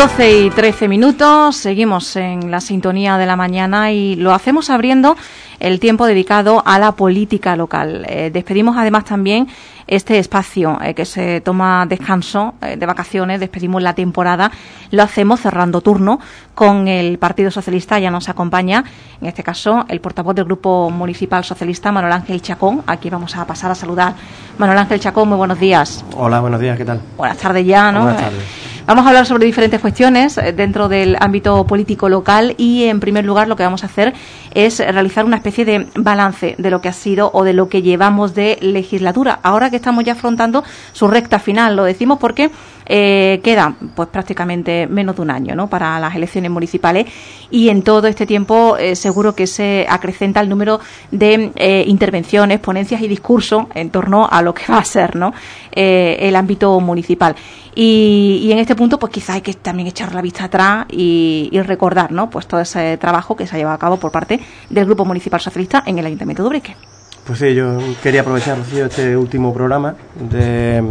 12:13, seguimos en la sintonía de la mañana y lo hacemos abriendo el tiempo dedicado a la política local. Despedimos además también este espacio que se toma descanso de vacaciones, despedimos la temporada, lo hacemos cerrando turno con el Partido Socialista. Ya nos acompaña, en este caso, el portavoz del Grupo Municipal Socialista, Manuel Ángel Chacón. Aquí vamos a pasar a saludar. Manuel Ángel Chacón, muy buenos días. Hola, buenos días, ¿qué tal? Buenas tardes ya, ¿no? Buenas tardes. Vamos a hablar sobre diferentes cuestiones dentro del ámbito político local y, en primer lugar, lo que vamos a hacer es realizar una especie de balance de lo que ha sido o de lo que llevamos de legislatura. Ahora que estamos ya afrontando su recta final, lo decimos porque queda pues prácticamente menos de un año, ¿no?, para las elecciones municipales, y en todo este tiempo seguro que se acrecenta el número de intervenciones, ponencias y discursos en torno a lo que va a ser, ¿no?, el ámbito municipal. Y en este punto, pues quizá hay que también echar la vista atrás y recordar, ¿no?, pues todo ese trabajo que se ha llevado a cabo por parte del Grupo Municipal Socialista en el Ayuntamiento de Ubrique. Pues sí, yo quería aprovechar, Rocío, este último programa que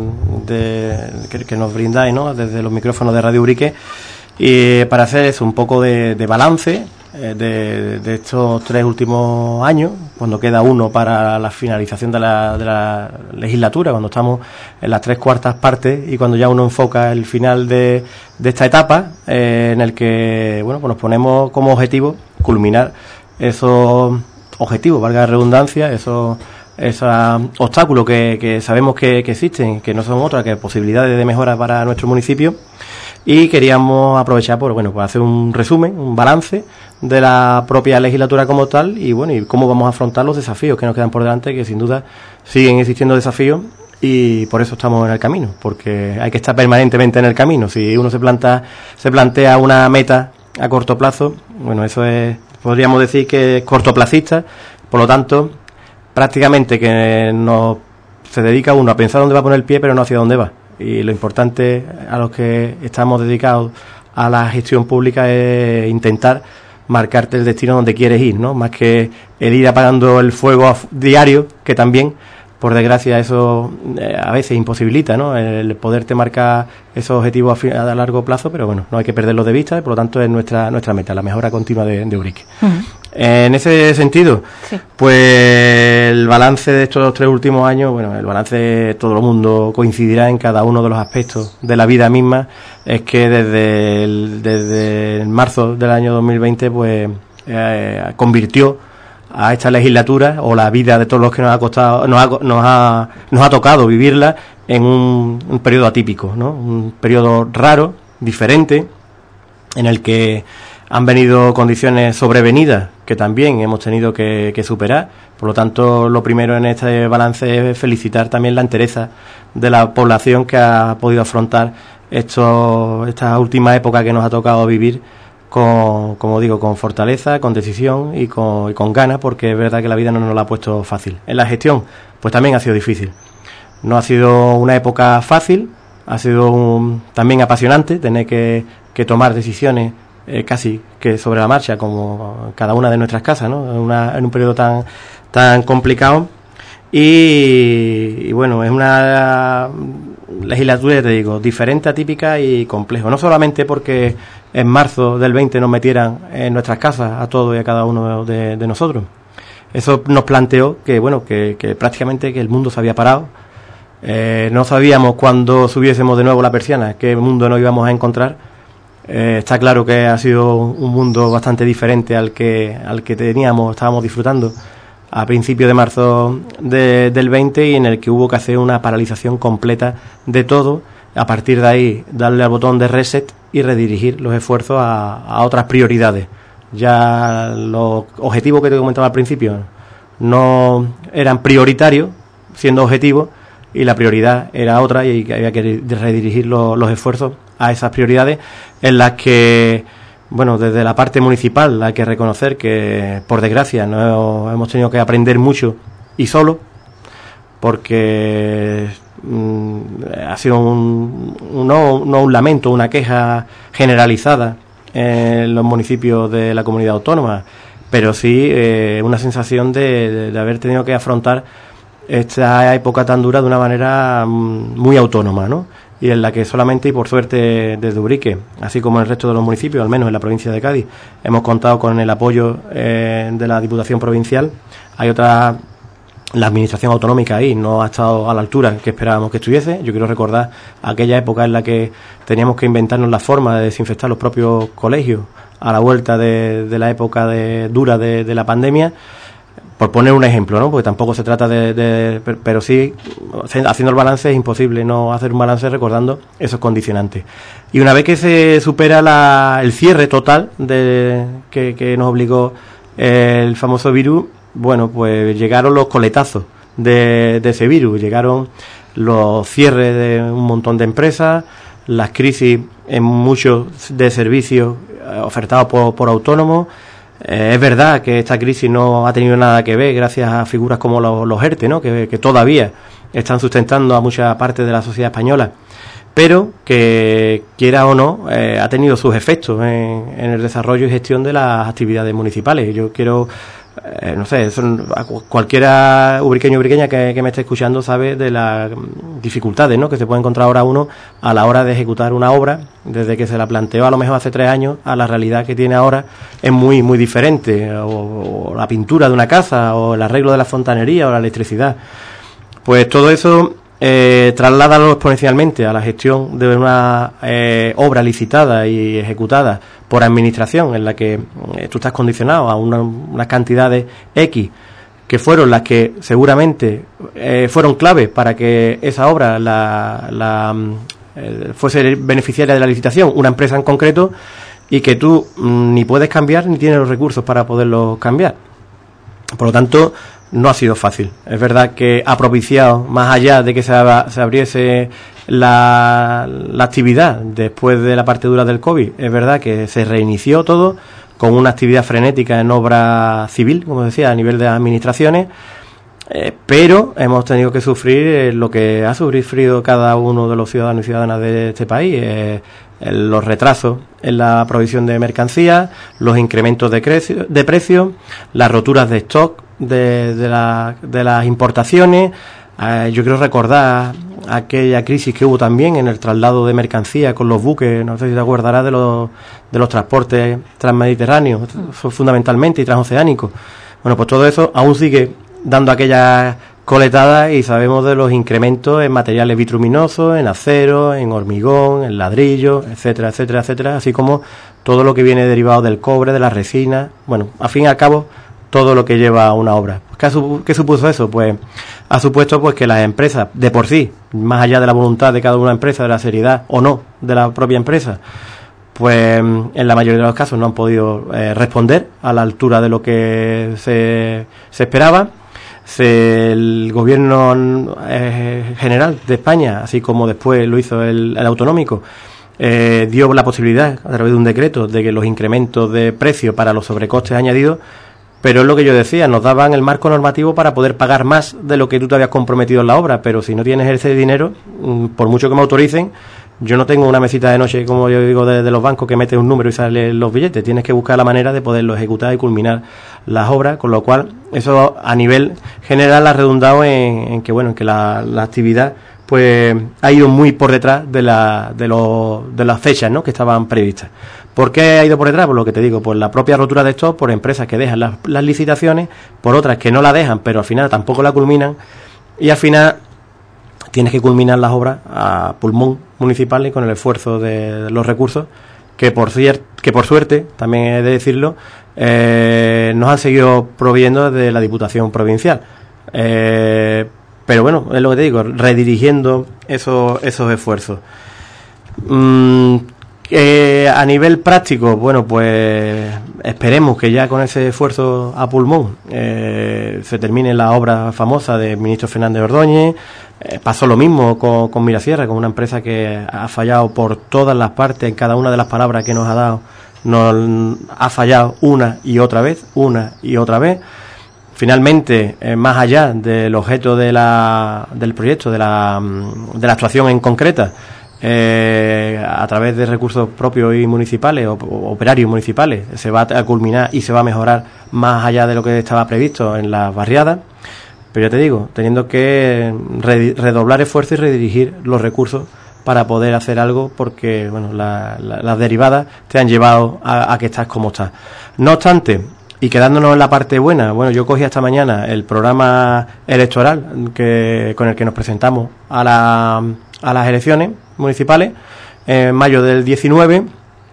nos brindáis, ¿no?, desde los micrófonos de Radio Ubrique, y para hacer eso, un poco de balance de estos 3 últimos años, cuando queda uno para la finalización de la legislatura, cuando estamos en las 3/4 partes y cuando ya uno enfoca el final de esta etapa, en el que, bueno, pues nos ponemos como objetivo culminar esos objetivos, valga la redundancia, esos obstáculos que sabemos que existen, que no son otras que posibilidades de mejora para nuestro municipio. Y queríamos aprovechar por hacer un resumen, un balance de la propia legislatura como tal, y bueno, y cómo vamos a afrontar los desafíos que nos quedan por delante, que sin duda siguen existiendo desafíos, y por eso estamos en el camino, porque hay que estar permanentemente en el camino. Si uno se plantea una meta a corto plazo, bueno, eso es, podríamos decir que es cortoplacista. Por lo tanto, prácticamente que se dedica uno a pensar dónde va a poner el pie, pero no hacia dónde va. Y lo importante a los que estamos dedicados a la gestión pública es intentar marcarte el destino donde quieres ir, ¿no?, más que el ir apagando el fuego diario, que también, por desgracia, eso a veces imposibilita, ¿no?, el poderte marcar esos objetivos a largo plazo, pero bueno, no hay que perderlos de vista, y por lo tanto es nuestra meta, la mejora continua de Ubrique. Uh-huh. En ese sentido, sí, pues el balance de estos 3 últimos años, bueno, el balance, todo el mundo coincidirá en cada uno de los aspectos de la vida misma, es que desde el marzo del año 2020, pues convirtió a esta legislatura, o la vida de todos los que nos ha tocado vivirla, en un periodo atípico, ¿no?, un periodo raro, diferente, en el que han venido condiciones sobrevenidas que también hemos tenido que superar. Por lo tanto, lo primero en este balance es felicitar también la entereza de la población que ha podido afrontar esta última época que nos ha tocado vivir con fortaleza, con decisión y con ganas, porque es verdad que la vida no nos la ha puesto fácil. En la gestión, pues también ha sido difícil. No ha sido una época fácil, ha sido también apasionante tener que tomar decisiones casi que sobre la marcha, como cada una de nuestras casas, ¿no?, en un periodo tan complicado. Y bueno, es una legislatura, ya te digo, diferente, atípica y complejo. No solamente porque en marzo del 20 nos metieran en nuestras casas a todos y a cada uno de nosotros. Eso nos planteó que prácticamente que el mundo se había parado. No sabíamos cuándo subiésemos de nuevo la persiana qué mundo nos íbamos a encontrar. Está claro que ha sido un mundo bastante diferente al que estábamos disfrutando a principios de marzo del 20, y en el que hubo que hacer una paralización completa de todo. A partir de ahí, darle al botón de reset y redirigir los esfuerzos a otras prioridades. Ya los objetivos que te comentaba al principio no eran prioritarios, siendo objetivos, y la prioridad era otra, y había que redirigir los esfuerzos a esas prioridades, en las que, bueno, desde la parte municipal hay que reconocer que, por desgracia, no hemos tenido que aprender mucho y solo, porque ha sido no un lamento, una queja generalizada en los municipios de la comunidad autónoma, pero sí una sensación de haber tenido que afrontar esta época tan dura de una manera muy autónoma, ¿no? y en la que solamente y por suerte desde Ubrique, así como en el resto de los municipios, al menos en la provincia de Cádiz, hemos contado con el apoyo de la Diputación Provincial. Hay otra, la administración autonómica ahí no ha estado a la altura que esperábamos que estuviese. Yo quiero recordar aquella época en la que teníamos que inventarnos la forma de desinfectar los propios colegios a la vuelta de la época dura de la pandemia, por poner un ejemplo, ¿no? Porque tampoco se trata pero sí, haciendo el balance es imposible no hacer un balance recordando esos condicionantes. Y una vez que se supera el cierre total que nos obligó el famoso virus, bueno, pues llegaron los coletazos de ese virus, llegaron los cierres de un montón de empresas, las crisis en muchos de servicios ofertados por autónomos. Es verdad que esta crisis no ha tenido nada que ver gracias a figuras como los ERTE, ¿no? Que todavía están sustentando a mucha parte de la sociedad española, pero que, quiera o no, ha tenido sus efectos en el desarrollo y gestión de las actividades municipales. Yo quiero, no sé, cualquiera ubriqueño o ubriqueña que me esté escuchando sabe de las dificultades, ¿no?, que se puede encontrar ahora uno a la hora de ejecutar una obra. Desde que se la planteó a lo mejor hace 3 años a la realidad que tiene ahora es muy muy diferente, o la pintura de una casa, o el arreglo de la fontanería, o la electricidad. Pues todo eso trasládalo exponencialmente a la gestión de una obra licitada y ejecutada por administración, en la que tú estás condicionado a unas cantidades X, que fueron las que seguramente fueron claves para que esa obra fuese beneficiaria de la licitación, una empresa en concreto, y que tú ni puedes cambiar ni tienes los recursos para poderlos cambiar. Por lo tanto, no ha sido fácil. Es verdad que ha propiciado, más allá de que se abriese la actividad después de la parte dura del COVID, es verdad que se reinició todo con una actividad frenética en obra civil, como decía, a nivel de administraciones, pero hemos tenido que sufrir lo que ha sufrido cada uno de los ciudadanos y ciudadanas de este país, los retrasos en la provisión de mercancías, los incrementos de precios, las roturas de stock de las importaciones. Yo quiero recordar aquella crisis que hubo también en el traslado de mercancías con los buques, no sé si te acordarás de los transportes transmediterráneos, fundamentalmente, y transoceánicos. Bueno, pues todo eso aún sigue dando aquella coletada, y sabemos de los incrementos en materiales bituminosos, en acero, en hormigón, en ladrillo, etcétera, etcétera, etcétera, así como todo lo que viene derivado del cobre, de la resina. Bueno, al fin y al cabo, todo lo que lleva a una obra. ¿Qué supuso eso? Pues ha supuesto pues que las empresas, de por sí, más allá de la voluntad de cada una empresa, de la seriedad o no de la propia empresa, pues en la mayoría de los casos no han podido responder a la altura de lo que se esperaba. El gobierno general de España, así como después lo hizo el autonómico, dio la posibilidad, a través de un decreto, de que los incrementos de precio para los sobrecostes añadidos, pero es lo que yo decía, nos daban el marco normativo para poder pagar más de lo que tú te habías comprometido en la obra, pero si no tienes ese dinero, por mucho que me autoricen, yo no tengo una mesita de noche, como yo digo, de los bancos, que metes un número y salen los billetes. Tienes que buscar la manera de poderlo ejecutar y culminar las obras, con lo cual eso a nivel general ha redundado en que la actividad pues ha ido muy por detrás de las fechas, ¿no?, que estaban previstas. ¿Por qué ha ido por detrás? Por lo que te digo, por la propia rotura de stock, por empresas que dejan las licitaciones, por otras que no la dejan, pero al final tampoco la culminan, y al final tienes que culminar las obras a pulmón municipal y con el esfuerzo de los recursos que por suerte, también he de decirlo, nos han seguido proveyendo de la Diputación Provincial. Pero bueno, es lo que te digo, redirigiendo esos esfuerzos. A nivel práctico, bueno, pues esperemos que ya con ese esfuerzo a pulmón se termine la obra famosa del ministro Fernández Ordóñez. Pasó lo mismo con Mirasierra, con una empresa que ha fallado por todas las partes, en cada una de las palabras que nos ha dado, nos ha fallado una y otra vez. Finalmente, más allá del objeto del proyecto, de la actuación en concreta, a través de recursos propios y municipales o operarios municipales, se va a culminar y se va a mejorar más allá de lo que estaba previsto en las barriadas. Pero ya te digo, teniendo que redoblar esfuerzo y redirigir los recursos para poder hacer algo, porque bueno, las derivadas te han llevado a que estás como estás. No obstante, y quedándonos en la parte buena, bueno, yo cogí esta mañana el programa electoral con el que nos presentamos a las elecciones municipales en mayo del 19.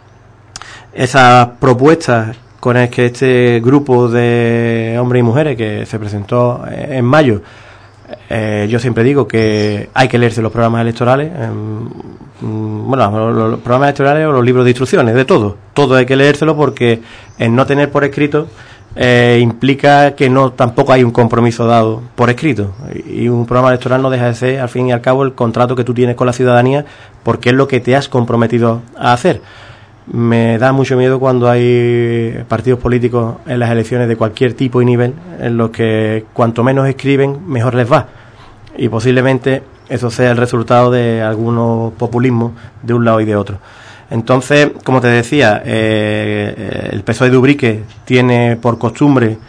Esas propuestas con las que este grupo de hombres y mujeres que se presentó en mayo, yo siempre digo que hay que leerse los programas electorales, bueno, los programas electorales o los libros de instrucciones, de todo hay que leérselo, porque el no tener por escrito implica que tampoco hay un compromiso dado por escrito, y un programa electoral no deja de ser, al fin y al cabo, el contrato que tú tienes con la ciudadanía, porque es lo que te has comprometido a hacer. Me da mucho miedo cuando hay partidos políticos en las elecciones de cualquier tipo y nivel, en los que cuanto menos escriben, mejor les va, y posiblemente eso sea el resultado de algunos populismos de un lado y de otro. Entonces, como te decía, el PSOE de Ubrique tiene por costumbre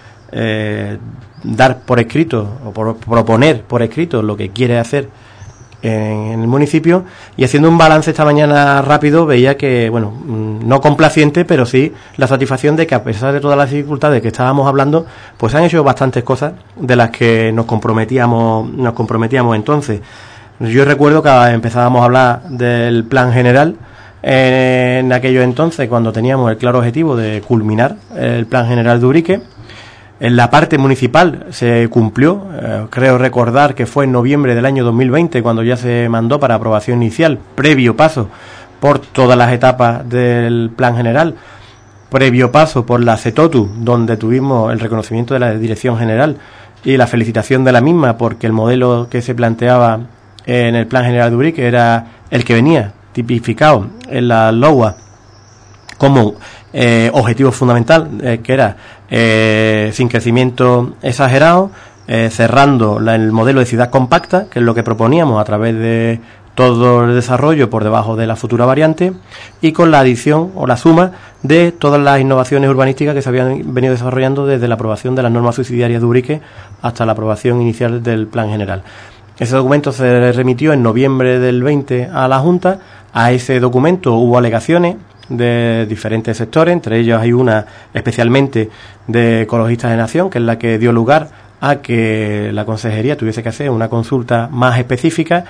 dar por escrito o proponer por escrito lo que quiere hacer en el municipio, y haciendo un balance esta mañana rápido veía que, bueno, no complaciente, pero sí la satisfacción de que, a pesar de todas las dificultades que estábamos hablando, pues han hecho bastantes cosas de las que nos comprometíamos entonces. Yo recuerdo que empezábamos a hablar del plan general en aquellos entonces, cuando teníamos el claro objetivo de culminar el plan general de Ubrique. En la parte municipal se cumplió, creo recordar que fue en noviembre del año 2020 cuando ya se mandó para aprobación inicial, previo paso por todas las etapas del plan general, previo paso por la CETOTU, donde tuvimos el reconocimiento de la Dirección General y la felicitación de la misma, porque el modelo que se planteaba en el plan general de Ubrique era el que venía tipificado en la LOA como objetivo fundamental, que era sin crecimiento exagerado, cerrando el modelo de ciudad compacta, que es lo que proponíamos a través de todo el desarrollo por debajo de la futura variante, y con la adición o la suma de todas las innovaciones urbanísticas que se habían venido desarrollando desde la aprobación de las normas subsidiarias de Ubrique hasta la aprobación inicial del plan general. Ese documento se remitió en noviembre del 20 a la Junta. A ese documento hubo alegaciones de diferentes sectores, entre ellos hay una especialmente de Ecologistas de Nación, que es la que dio lugar a que la consejería tuviese que hacer una consulta más específica.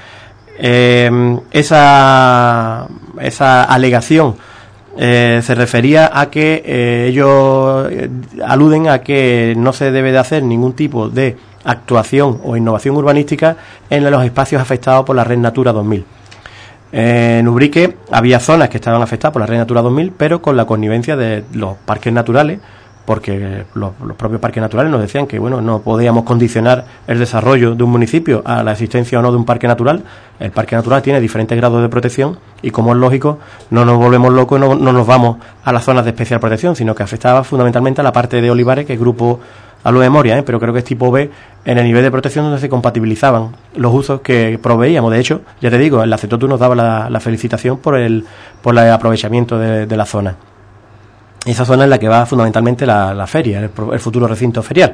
Esa alegación se refería a que ellos aluden a que no se debe de hacer ningún tipo de actuación o innovación urbanística en los espacios afectados por la Red Natura 2000. En Ubrique había zonas que estaban afectadas por la Red Natura 2000, pero con la connivencia de los parques naturales, porque los propios parques naturales nos decían que, bueno, no podíamos condicionar el desarrollo de un municipio a la existencia o no de un parque natural. El parque natural tiene diferentes grados de protección y, como es lógico, no nos volvemos locos, no nos vamos a las zonas de especial protección, sino que afectaba fundamentalmente a la parte de olivares, que es grupo, hablo de memoria, pero creo que es tipo B, en el nivel de protección donde se compatibilizaban los usos que proveíamos. De hecho, ya te digo, el CETOTU nos daba la felicitación por el aprovechamiento de la zona. Esa zona es la que va fundamentalmente la feria, el futuro recinto ferial.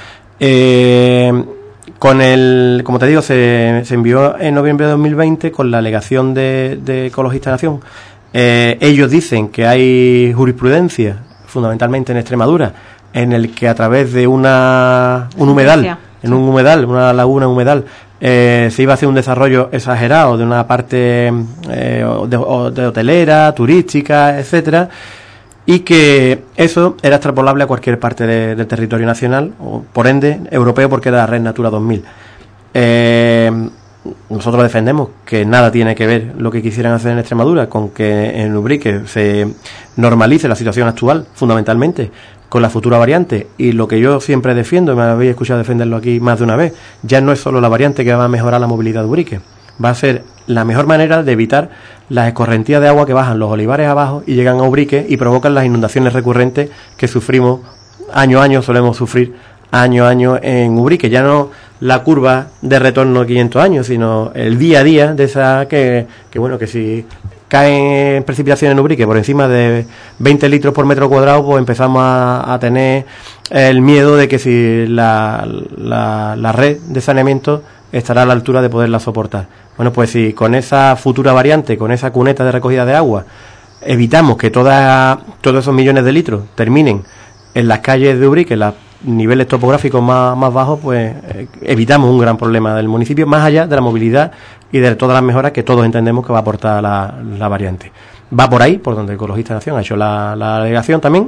Como te digo, se envió en noviembre de 2020 con la alegación de Ecologistas de Nación. Ellos dicen que hay jurisprudencia, fundamentalmente en Extremadura, en el que a través de un humedal, una laguna humedal, se iba a hacer un desarrollo exagerado de una parte de hotelera, turística, etcétera, y que eso era extrapolable a cualquier parte del territorio nacional, o por ende europeo, porque era la Red Natura 2000. Nosotros defendemos que nada tiene que ver lo que quisieran hacer en Extremadura con que en Ubrique se normalice la situación actual, fundamentalmente con la futura variante, y lo que yo siempre defiendo, me habéis escuchado defenderlo aquí más de una vez, ya no es solo la variante que va a mejorar la movilidad de Ubrique, va a ser la mejor manera de evitar las escorrentías de agua que bajan los olivares abajo y llegan a Ubrique y provocan las inundaciones recurrentes que sufrimos año a año, solemos sufrir año a año en Ubrique. Ya no la curva de retorno de 500 años, sino el día a día de esa que si caen precipitaciones en Ubrique por encima de 20 litros por metro cuadrado, pues empezamos a tener el miedo de que si la red de saneamiento estará a la altura de poderla soportar. Bueno, pues si con esa futura variante, con esa cuneta de recogida de agua, evitamos que todos esos millones de litros terminen en las calles de Ubrique, en los niveles topográficos más bajos, pues evitamos un gran problema del municipio, más allá de la movilidad y de todas las mejoras que todos entendemos que va a aportar la variante. Va por ahí, por donde Ecologista Nación ha hecho la alegación también.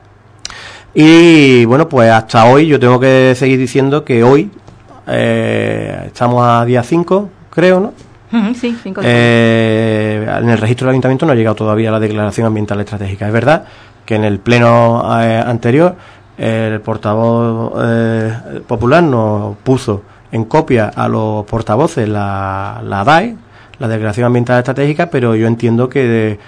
Y bueno, pues hasta hoy yo tengo que seguir diciendo que hoy estamos a día 5, creo, ¿no? Sí, 5. En el registro del ayuntamiento no ha llegado todavía la declaración ambiental estratégica. Es verdad que en el pleno anterior el portavoz popular nos puso en copia a los portavoces la DAE, la declaración ambiental estratégica, pero yo entiendo que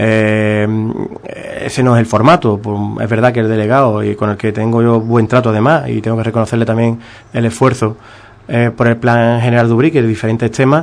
ese no es el formato. Es verdad que el delegado, y con el que tengo yo buen trato además, y tengo que reconocerle también el esfuerzo por el Plan General de Ubrique, de diferentes temas,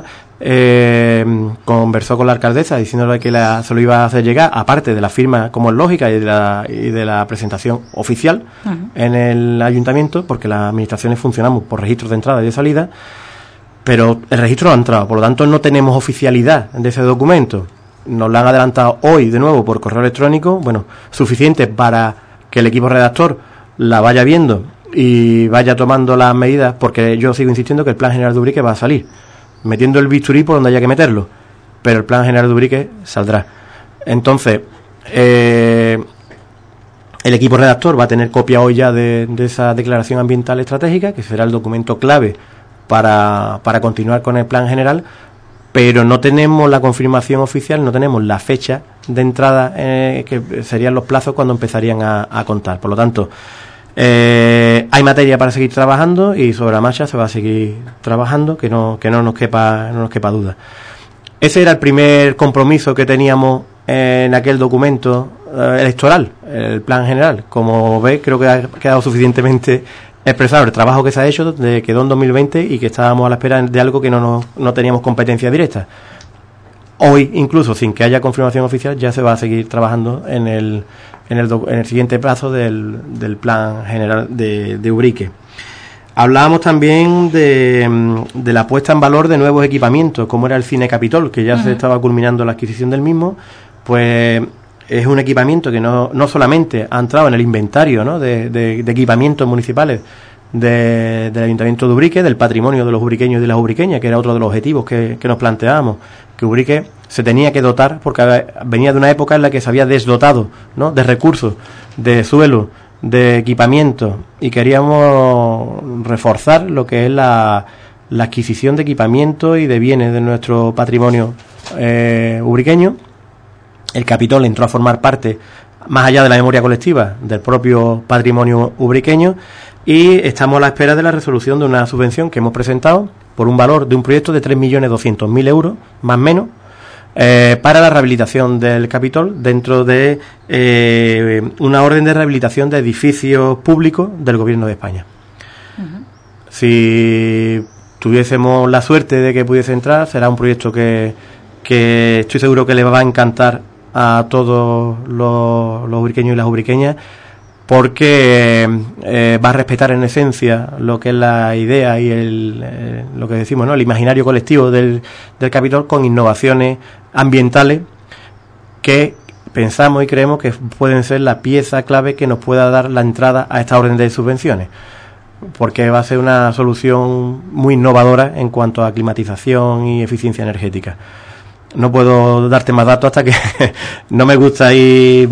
conversó con la alcaldesa diciéndole que se lo iba a hacer llegar, aparte de la firma como es lógica y de la presentación oficial en el ayuntamiento, porque las administraciones funcionamos por registros de entrada y de salida, pero el registro no ha entrado, por lo tanto no tenemos oficialidad de ese documento. Nos lo han adelantado hoy de nuevo por correo electrónico, bueno, suficiente para que el equipo redactor la vaya viendo y vaya tomando las medidas, porque yo sigo insistiendo que el Plan General de Ubrique va a salir, metiendo el bisturí por donde haya que meterlo, pero el Plan General de Ubrique saldrá. Entonces, el equipo redactor va a tener copia hoy ya de esa declaración ambiental estratégica, que será el documento clave para continuar con el Plan General, pero no tenemos la confirmación oficial, no tenemos la fecha de entrada, que serían los plazos cuando empezarían a contar. Por lo tanto, hay materia para seguir trabajando y sobre la marcha se va a seguir trabajando, que no nos quepa duda. Ese era el primer compromiso que teníamos en aquel documento electoral, el Plan General. Como veis, creo que ha quedado suficientemente expresado el trabajo que se ha hecho, quedó en 2020 y que estábamos a la espera de algo que no teníamos competencia directa. Hoy, incluso sin que haya confirmación oficial, ya se va a seguir trabajando en el siguiente plazo del Plan General de Ubrique. Hablábamos también de la puesta en valor de nuevos equipamientos, como era el Cine Capitol, que ya se estaba culminando la adquisición del mismo. Pues es un equipamiento que no solamente ha entrado en el inventario, ¿no?, de equipamientos municipales del Ayuntamiento de Ubrique, del patrimonio de los ubriqueños y de las ubriqueñas, que era otro de los objetivos que nos planteábamos, que Ubrique se tenía que dotar, porque venía de una época en la que se había desdotado, ¿no?, de recursos, de suelo, de equipamiento, y queríamos reforzar lo que es la adquisición de equipamiento y de bienes de nuestro patrimonio ubriqueño. El Capitol entró a formar parte, más allá de la memoria colectiva, del propio patrimonio ubriqueño, y estamos a la espera de la resolución de una subvención que hemos presentado por un valor de un proyecto de 3.200.000 euros, más o menos, para la rehabilitación del Capitol dentro de una orden de rehabilitación de edificios públicos del Gobierno de España. Si tuviésemos la suerte de que pudiese entrar, será un proyecto que estoy seguro que le va a encantar a todos los ubriqueños y las ubriqueñas, porque va a respetar en esencia lo que es la idea y lo que decimos, ¿no?, el imaginario colectivo del Capitol, con innovaciones ambientales que pensamos y creemos que pueden ser la pieza clave que nos pueda dar la entrada a esta orden de subvenciones, porque va a ser una solución muy innovadora en cuanto a climatización y eficiencia energética. No puedo darte más datos hasta que no me gusta ir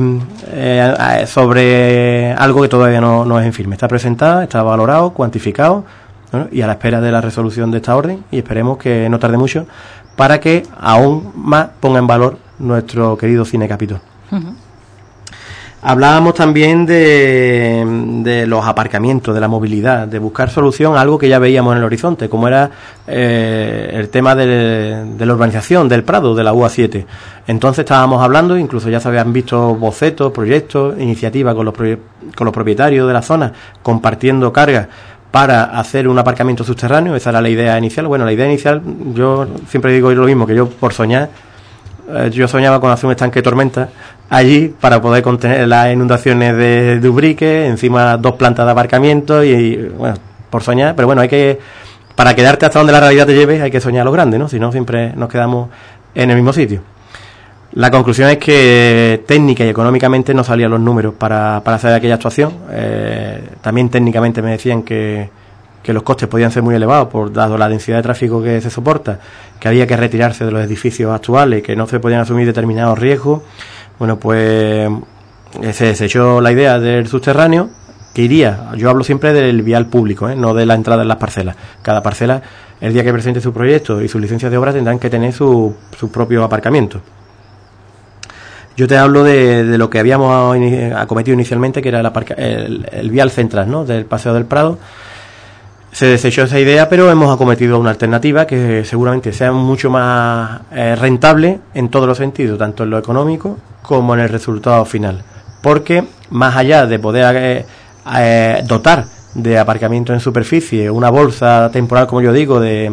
sobre algo que todavía no es en firme. Está presentada, está valorado, cuantificado, ¿no?, y a la espera de la resolución de esta orden, y esperemos que no tarde mucho para que aún más ponga en valor nuestro querido Cine Capitol. Hablábamos también de los aparcamientos, de la movilidad, de buscar solución a algo que ya veíamos en el horizonte, como era el tema de la urbanización del Prado, de la UA7. Entonces estábamos hablando, incluso ya se habían visto bocetos, proyectos, iniciativas con los propietarios de la zona, compartiendo cargas para hacer un aparcamiento subterráneo. Esa era la idea inicial. Bueno, la idea inicial, yo siempre digo lo mismo, que yo por soñar, yo soñaba con hacer un estanque de tormenta allí para poder contener las inundaciones de Ubrique, encima 2 plantas de aparcamiento y bueno, por soñar, pero bueno, hay que para quedarte hasta donde la realidad te lleve hay que soñar lo grande, ¿no? Si no, siempre nos quedamos en el mismo sitio. La conclusión es que técnica y económicamente no salían los números para hacer aquella actuación. También técnicamente me decían que los costes podían ser muy elevados dado la densidad de tráfico que se soporta, que había que retirarse de los edificios actuales, que no se podían asumir determinados riesgos. Bueno, pues se desechó la idea del subterráneo, que iría, yo hablo siempre del vial público, no de la entrada en las parcelas. Cada parcela, el día que presente su proyecto y sus licencias de obra, tendrán que tener su propio aparcamiento. Yo te hablo de lo que habíamos acometido inicialmente, que era el vial central, ¿no?, del Paseo del Prado. Se desechó esa idea, pero hemos acometido una alternativa que seguramente sea mucho más rentable en todos los sentidos, tanto en lo económico como en el resultado final. Porque más allá de poder dotar de aparcamiento en superficie una bolsa temporal, como yo digo, que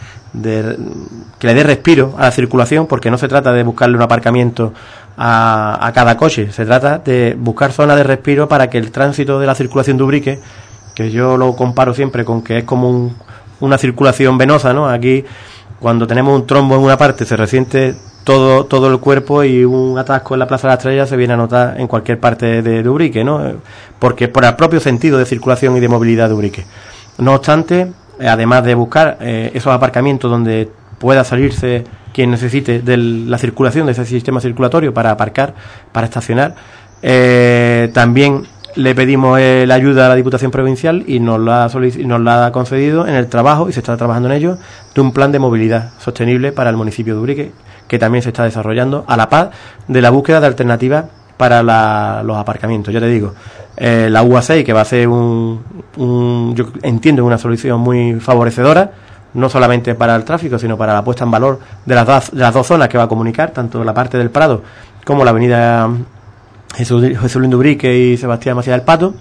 le dé respiro a la circulación, porque no se trata de buscarle un aparcamiento a cada coche, se trata de buscar zonas de respiro para que el tránsito de la circulación de Ubrique, que yo lo comparo siempre con que es como una circulación venosa, ¿no? Aquí, cuando tenemos un trombo en una parte, se resiente todo el cuerpo, y un atasco en la Plaza de la Estrella se viene a notar en cualquier parte de Ubrique, ¿no? Porque por el propio sentido de circulación y de movilidad de Ubrique. No obstante, además de buscar esos aparcamientos donde pueda salirse quien necesite de la circulación de ese sistema circulatorio para aparcar, para estacionar, también le pedimos la ayuda a la Diputación Provincial y nos la ha concedido en el trabajo, y se está trabajando en ello, de un plan de movilidad sostenible para el municipio de Ubrique, que también se está desarrollando a la par de la búsqueda de alternativas para los aparcamientos. Yo te digo, la UA6, que va a ser yo entiendo, una solución muy favorecedora, no solamente para el tráfico, sino para la puesta en valor de las dos zonas que va a comunicar, tanto la parte del Prado como la avenida Jesulín de Ubrique y Sebastián Macías del Pato.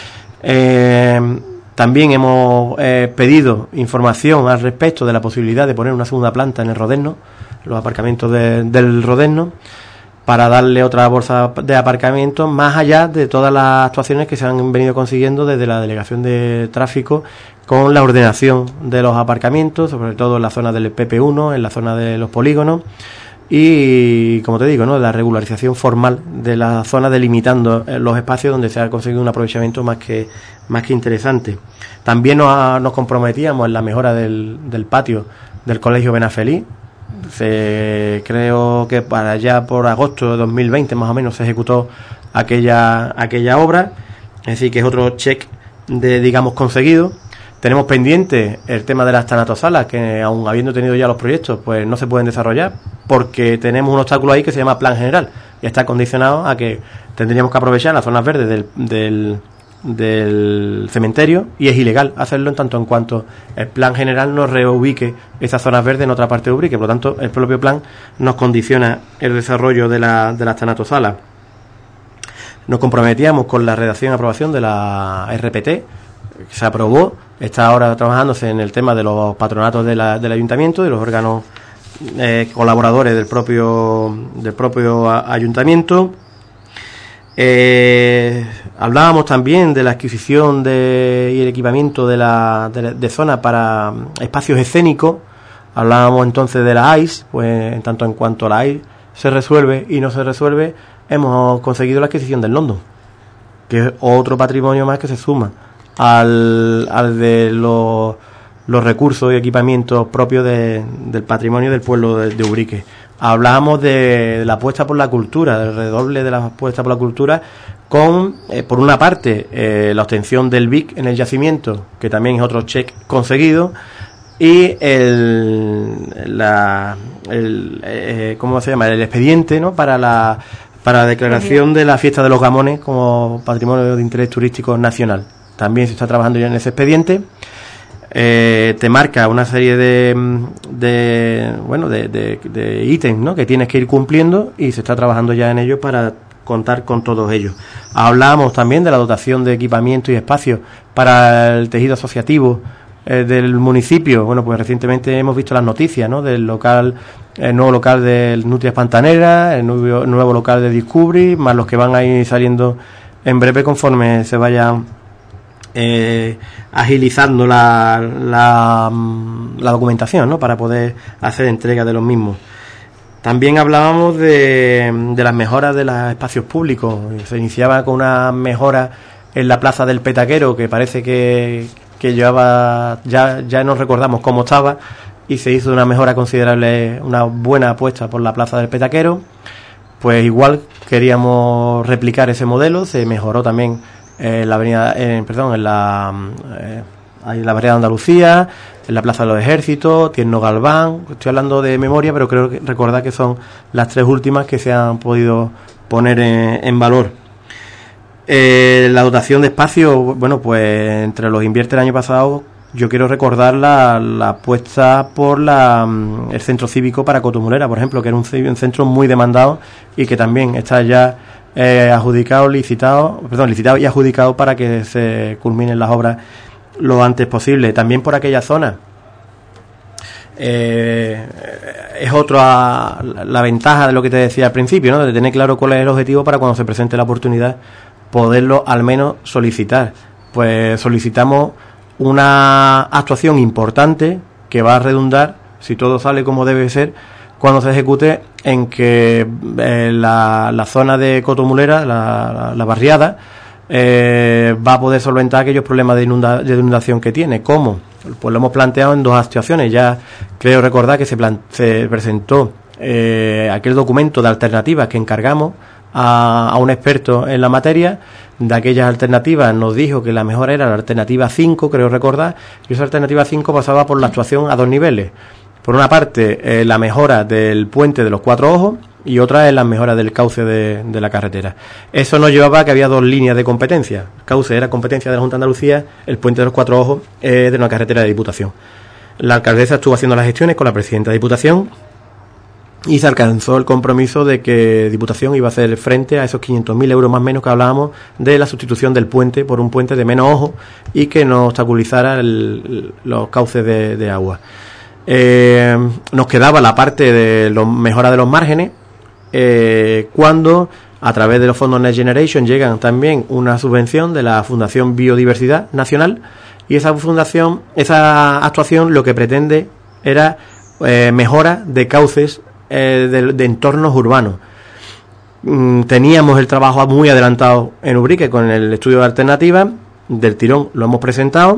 También hemos pedido información al respecto de la posibilidad de poner una segunda planta en el Rodezno, los aparcamientos del Rodezno, para darle otra bolsa de aparcamiento, más allá de todas las actuaciones que se han venido consiguiendo desde la Delegación de Tráfico con la ordenación de los aparcamientos, sobre todo en la zona del PP1, en la zona de los polígonos, y, como te digo, ¿no?, la regularización formal de la zona, delimitando los espacios donde se ha conseguido un aprovechamiento más que interesante. También nos comprometíamos en la mejora del patio del Colegio Benafeliz. Creo que para allá por agosto de 2020 más o menos se ejecutó aquella obra, es decir, que es otro check digamos conseguido. Tenemos pendiente el tema de las tanatosalas, que aun habiendo tenido ya los proyectos, pues no se pueden desarrollar porque tenemos un obstáculo ahí que se llama Plan General, y está condicionado a que tendríamos que aprovechar las zonas verdes del cementerio, y es ilegal hacerlo en tanto en cuanto el Plan General nos reubique esas zonas verdes en otra parte de Ubrique. Por lo tanto, el propio plan nos condiciona el desarrollo de las tanatosalas. Nos comprometíamos con la redacción y aprobación de la RPT, que se aprobó. Está ahora trabajándose en el tema de los patronatos del ayuntamiento, de los órganos colaboradores del propio ayuntamiento. Hablábamos también de la adquisición y el equipamiento de zonas para espacios escénicos. Hablábamos entonces de la AIS, pues en tanto en cuanto la AIS se resuelve y no se resuelve, hemos conseguido la adquisición del London, que es otro patrimonio más que se suma al de los recursos y equipamientos propios del patrimonio del pueblo de Ubrique. Hablábamos de la apuesta por la cultura, del redoble de la apuesta por la cultura, con, por una parte, la obtención del BIC en el yacimiento, que también es otro check conseguido, y ¿cómo se llama?, el expediente, ¿no?, para la declaración de la fiesta de los Gamones como patrimonio de interés turístico nacional. También se está trabajando ya en ese expediente. Te marca una serie de ítems, ¿no?, que tienes que ir cumpliendo, y se está trabajando ya en ello para contar con todos ellos. Hablábamos también de la dotación de equipamiento y espacios para el tejido asociativo del municipio. Bueno, pues recientemente hemos visto las noticias, ¿no?, del nuevo local del Nutrias Pantanera, el nuevo local de Discovery, más los que van a ir saliendo en breve conforme se vayan agilizando la documentación, ¿no?, para poder hacer entrega de los mismos. También hablábamos de las mejoras de los espacios públicos. Se iniciaba con una mejora en la plaza del Petaquero, que parece que llevaba, ya no recordamos cómo estaba, y se hizo una mejora considerable, una buena apuesta por la plaza del Petaquero. Pues igual queríamos replicar ese modelo. Se mejoró también la avenida, en la Barriada de Andalucía, en la Plaza de los Ejércitos, Tierno Galván. Estoy hablando de memoria, pero creo que recordar que son las 3 últimas que se han podido poner en valor. La dotación de espacio, bueno, pues entre los invierte el año pasado, yo quiero recordar la apuesta por el centro cívico para Cotomulera, por ejemplo, que era un centro muy demandado y que también está ya licitado y adjudicado para que se culminen las obras lo antes posible. También por aquella zona es otra la ventaja de lo que te decía al principio, ¿no?, de tener claro cuál es el objetivo para cuando se presente la oportunidad poderlo al menos solicitar. Pues solicitamos una actuación importante que va a redundar, si todo sale como debe ser, cuando se ejecute, en que la zona de Cotomulera, la barriada, va a poder solventar aquellos problemas de inundación que tiene. ¿Cómo? Pues lo hemos planteado en 2 actuaciones. Ya creo recordar que se presentó aquel documento de alternativas que encargamos a un experto en la materia. De aquellas alternativas nos dijo que la mejor era la alternativa 5, creo recordar, y esa alternativa 5 pasaba por la actuación a 2 niveles. Por una parte, la mejora del puente de los 4 Ojos, y otra es la mejora del cauce de la carretera. Eso nos llevaba a que había 2 líneas de competencia. El cauce era competencia de la Junta de Andalucía, el puente de los 4 Ojos es de una carretera de Diputación. La alcaldesa estuvo haciendo las gestiones con la presidenta de Diputación y se alcanzó el compromiso de que Diputación iba a hacer frente a esos 500.000 euros más o menos que hablábamos de la sustitución del puente por un puente de menos ojo y que no obstaculizara los cauces de agua. Nos quedaba la parte de la mejora de los márgenes, cuando a través de los fondos Next Generation llegan también una subvención de la Fundación Biodiversidad Nacional, y esa actuación lo que pretende era mejora de cauces de entornos urbanos. Teníamos el trabajo muy adelantado en Ubrique con el estudio de alternativas, del tirón lo hemos presentado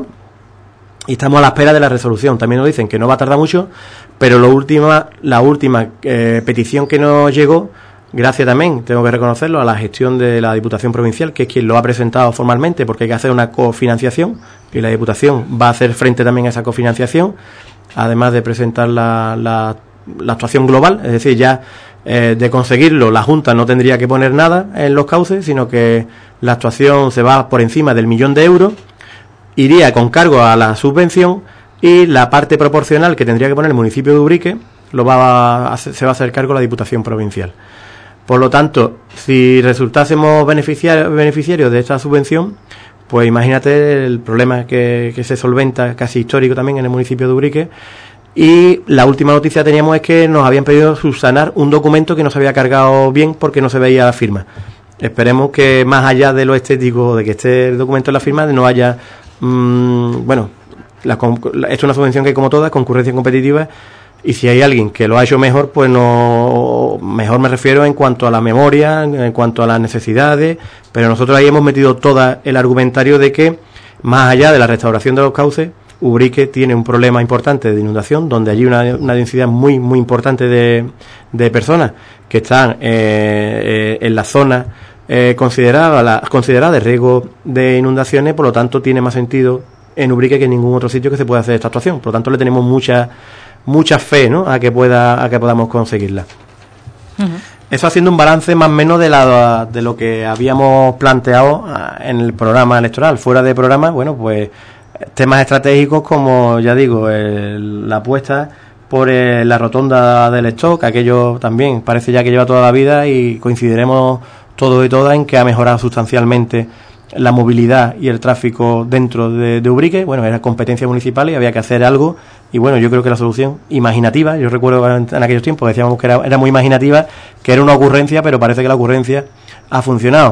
y estamos a la espera de la resolución. También nos dicen que no va a tardar mucho, pero la última petición que nos llegó, gracias también, tengo que reconocerlo, a la gestión de la Diputación Provincial, que es quien lo ha presentado formalmente, porque hay que hacer una cofinanciación y la Diputación va a hacer frente también a esa cofinanciación, además de presentar la actuación global, es decir, ya de conseguirlo la Junta no tendría que poner nada en los cauces, sino que la actuación se va por encima del 1.000.000 de euros, iría con cargo a la subvención, y la parte proporcional que tendría que poner el municipio de Ubrique se va a hacer cargo la Diputación Provincial. Por lo tanto, si resultásemos beneficiarios de esta subvención, pues imagínate el problema que se solventa, casi histórico también en el municipio de Ubrique. Y la última noticia que teníamos es que nos habían pedido subsanar un documento que no se había cargado bien porque no se veía la firma. Esperemos que más allá de lo estético, de que esté el documento en la firma, no haya, esto es una subvención que, como todas, concurrencia competitiva, y si hay alguien que lo ha hecho mejor, pues no, mejor me refiero en cuanto a la memoria, en cuanto a las necesidades, pero nosotros ahí hemos metido todo el argumentario de que, más allá de la restauración de los cauces, Ubrique tiene un problema importante de inundación, donde hay una densidad muy muy importante de personas que están en la zona considerada de riesgo de inundaciones. Por lo tanto, tiene más sentido en Ubrique que en ningún otro sitio que se pueda hacer esta actuación. Por lo tanto, le tenemos mucha fe, ¿no?, a que podamos conseguirla. Uh-huh. Eso haciendo un balance más o menos de lo que habíamos planteado en el programa electoral. Fuera de programa, bueno, pues temas estratégicos como, ya digo, la apuesta por la rotonda del stock, aquello también parece ya que lleva toda la vida, y coincidiremos todos y todas en que ha mejorado sustancialmente la movilidad y el tráfico dentro de Ubrique. Bueno, era competencia municipal y había que hacer algo, y bueno, yo creo que la solución imaginativa, yo recuerdo en aquellos tiempos decíamos que era muy imaginativa, que era una ocurrencia, pero parece que la ocurrencia ha funcionado.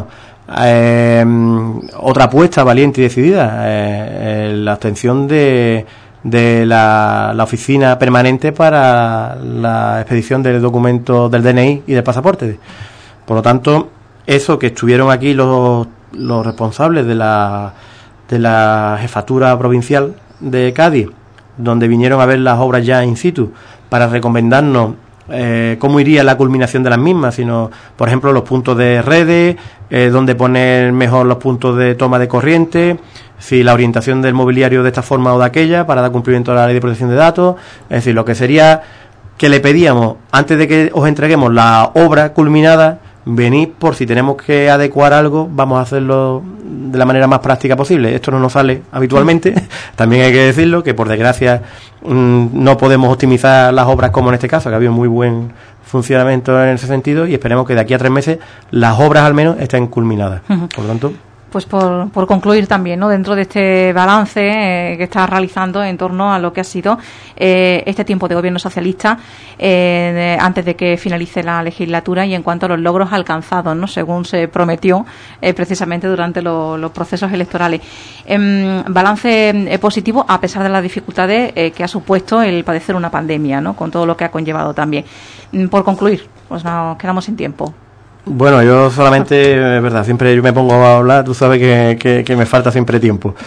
Otra apuesta valiente y decidida, la abstención de la oficina permanente para la expedición del documento del DNI y del pasaporte. Por lo tanto, eso que estuvieron aquí los responsables de la jefatura provincial de Cádiz, donde vinieron a ver las obras ya in situ para recomendarnos cómo iría la culminación de las mismas, sino, por ejemplo, los puntos de redes, dónde poner mejor los puntos de toma de corriente, si la orientación del mobiliario de esta forma o de aquella para dar cumplimiento a la ley de protección de datos. Es decir, lo que sería que le pedíamos, antes de que os entreguemos la obra culminada, venid por si tenemos que adecuar algo, vamos a hacerlo de la manera más práctica posible. Esto no nos sale habitualmente, también hay que decirlo, que por desgracia no podemos optimizar las obras como en este caso, que ha habido muy buen funcionamiento en ese sentido, y esperemos que de aquí a 3 meses las obras al menos estén culminadas. Por lo tanto, pues por concluir también, ¿no?, dentro de este balance que está realizando en torno a lo que ha sido este tiempo de gobierno socialista antes de que finalice la legislatura, y en cuanto a los logros alcanzados, ¿no?, según se prometió precisamente durante los procesos electorales. Balance positivo a pesar de las dificultades que ha supuesto el padecer una pandemia, ¿no?, con todo lo que ha conllevado también. Por concluir, pues nos quedamos sin tiempo. Bueno, yo solamente, es verdad, siempre yo me pongo a hablar, tú sabes que me falta siempre tiempo.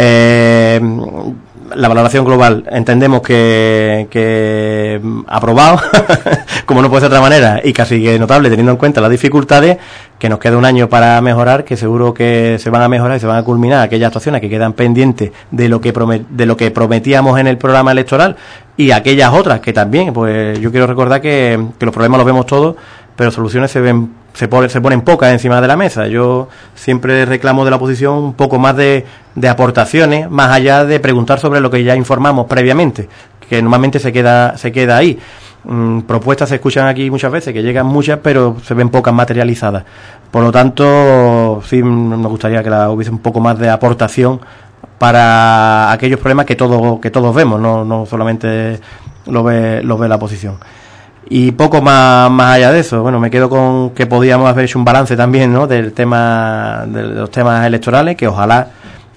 La valoración global, entendemos que aprobado, como no puede ser de otra manera, y casi que notable teniendo en cuenta las dificultades, que nos queda un año para mejorar, que seguro que se van a mejorar y se van a culminar aquellas actuaciones que quedan pendientes de lo que prometíamos en el programa electoral, y aquellas otras que también, pues yo quiero recordar que los problemas los vemos todos, pero soluciones se ponen pocas encima de la mesa. Yo siempre reclamo de la oposición un poco más de aportaciones, más allá de preguntar sobre lo que ya informamos previamente, que normalmente se queda ahí. Propuestas se escuchan aquí muchas veces, que llegan muchas, pero se ven pocas materializadas. Por lo tanto, sí me gustaría que hubiese un poco más de aportación para aquellos problemas que todos vemos, no solamente lo ve la oposición. Y poco más allá de eso. Bueno, me quedo con que podíamos haber hecho un balance también, ¿no?, de los temas electorales, que ojalá,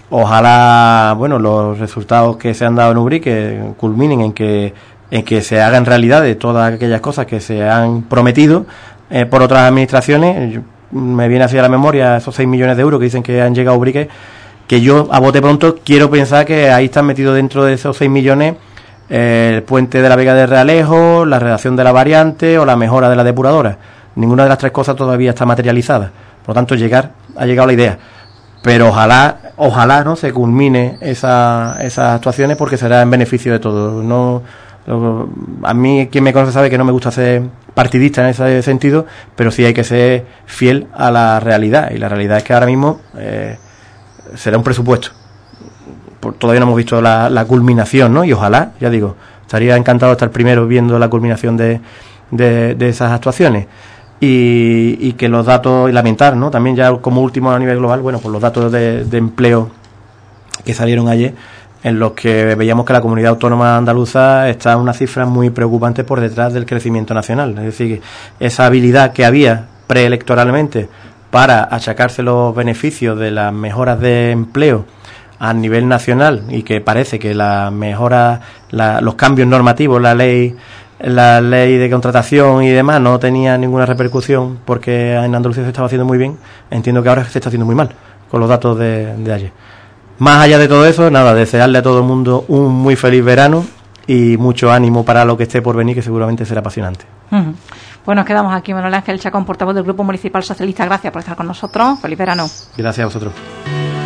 bueno, los resultados que se han dado en Ubrique culminen en que se hagan realidad de todas aquellas cosas que se han prometido por otras administraciones. Me viene hacia la memoria esos 6 millones de euros que dicen que han llegado a Ubrique, que yo a bote pronto quiero pensar que ahí están metidos dentro de esos 6 millones el puente de la Vega de Realejo, la redacción de la variante o la mejora de la depuradora. Ninguna de las 3 cosas todavía está materializada. Por lo tanto, ha llegado la idea. Pero ojalá no se culmine esas actuaciones, porque será en beneficio de todos. A mí, quien me conoce sabe que no me gusta ser partidista en ese sentido, pero sí hay que ser fiel a la realidad. Y la realidad es que ahora mismo será un presupuesto. Todavía no hemos visto la culminación, ¿no? Y ojalá, ya digo, estaría encantado de estar primero viendo la culminación de esas actuaciones, y que los datos, y lamentar, ¿no?, también ya como último a nivel global, bueno, pues los datos de empleo que salieron ayer, en los que veíamos que la comunidad autónoma andaluza está en una cifra muy preocupante por detrás del crecimiento nacional. Es decir, esa habilidad que había preelectoralmente para achacarse los beneficios de las mejoras de empleo a nivel nacional, y que parece que la mejora, los cambios normativos, la ley de contratación y demás no tenía ninguna repercusión porque en Andalucía se estaba haciendo muy bien. Entiendo que ahora se está haciendo muy mal con los datos de ayer. Más allá de todo eso, nada, desearle a todo el mundo un muy feliz verano y mucho ánimo para lo que esté por venir, que seguramente será apasionante. Pues nos quedamos aquí. Manuel Ángel Chacón, portavoz del Grupo Municipal Socialista, gracias por estar con nosotros. Feliz verano. Gracias a vosotros.